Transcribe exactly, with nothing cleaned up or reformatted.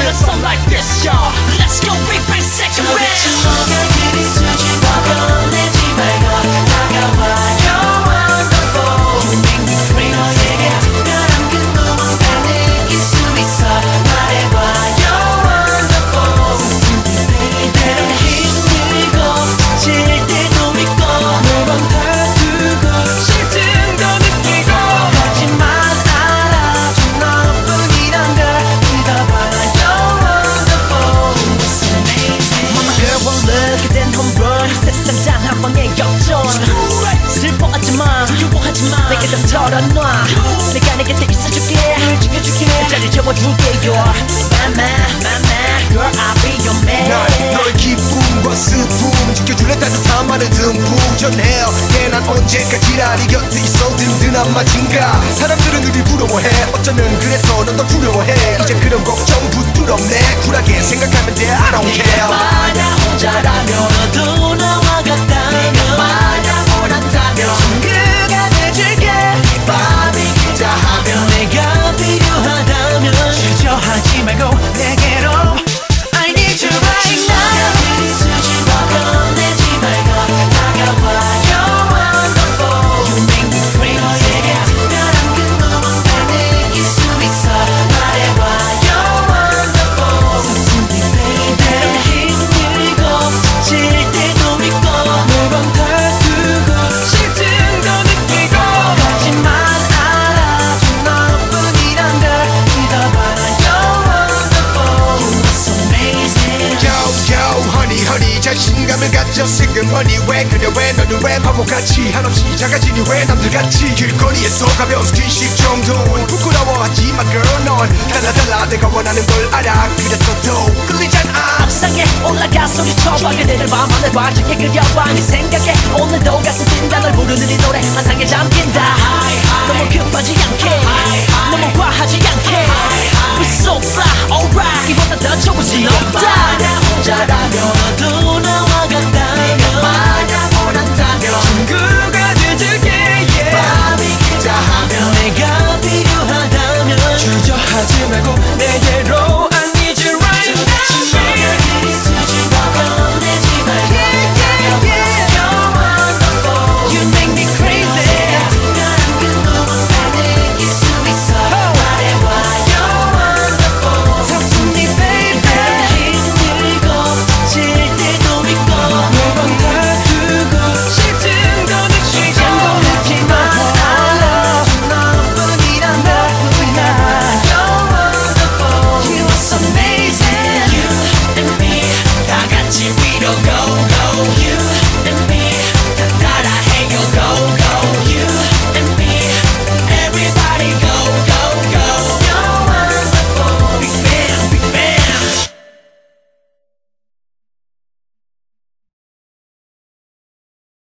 just something like this, y'all. Let's go big bang section 저 빛이 뭐가 그리 수줍어 겁내지 말고 다가와 You're wonderful You make me crazy 너에게 특별한 그 무언가를 느낄 수 있어 말해봐 You're wonderful 서툰이 때론 힘들고 질 때도 믿고 매번 다투고 실증도 느끼고 하지만 알아줘 너뿐이란 걸 믿어봐 You're wonderful You're so amazing Mama girl one look 그댄 홈런 세상 단 한 방의 역전 슬퍼하지마 유보하지마 내게 좀 털어놔 내가 내 곁에 있어줄게 널 지켜줄게 자리 접어줄게 You're my man, my man Girl I'll be your man 난 너의 기쁨과 슬픔 지켜줄래 따뜻한 말을 듬뿍 전해 얘난 언제까지나 네 곁에 있어 든든한 마침가 사람들은 우리 부러워해 어쩌면 그래서 넌 더 두려워해 이제 그런 걱정 붙들 없네 쿨하게 생각하면 돼 I don't care 만약 혼자라면 너도 나와 같다면 내가 만약 원한다면 친구가 돼줄게 이 밤이 기자 하면 내가 필요하다면 주저하지 말고 내게로 I need you right now 그리 수줍어 겁내지 말고 다가와 You're wonderful You make me crazy 너에게 특별한 그 무언가를 느낄 수 있어 말해봐 You're wonderful 서툰이 baby 때론 힘들고 질 때도 믿고 매번 다투고 실증도 느끼고 하지만 알아줘 너뿐이란 걸 믿어봐 You're wonderful You're so amazing Yo yo honey honey 자신감을 가져 슬그머니 왜 그래 왜 너는 왜 바보같이 한없이 작아지니 왜 남들같이 길거리에서 가벼운 스킨십 정도는 부끄러워하지 마 girl 넌 달라 달라 내가 원하는 걸 알아 그래서 더 끌리잖아 옥상에 올라가 소리쳐봐 그대를 밤하늘 봐줄게 그려봐 네 생각에 오늘도 가슴 뛴다 널 부르는 이 노래 환상에 잠긴다 너무 급하지 않게 너무 과하지 않게 We're so fly alright 이보다 더 좋은 진 없다 나 혼자라면 너도